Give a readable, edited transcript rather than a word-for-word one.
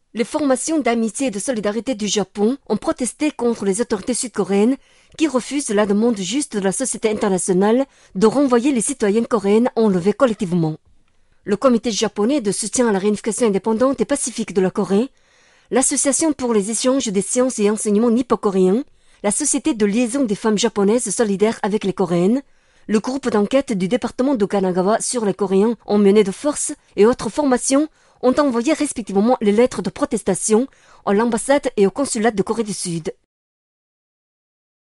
Les formations d'amitié et de solidarité du Japon ont protesté contre les autorités sud-coréennes qui refusent la demande juste de la société internationale de renvoyer les citoyennes coréennes enlevées collectivement. Le comité japonais de soutien à la réunification indépendante et pacifique de la Corée, l'Association pour les échanges des sciences et enseignements nippo-coréens, la Société de liaison des femmes japonaises solidaires avec les Coréennes, le groupe d'enquête du département de Kanagawa sur les Coréens emmenés de force et autres formations ont envoyé respectivement les lettres de protestation à l'ambassade et au consulat de Corée du Sud.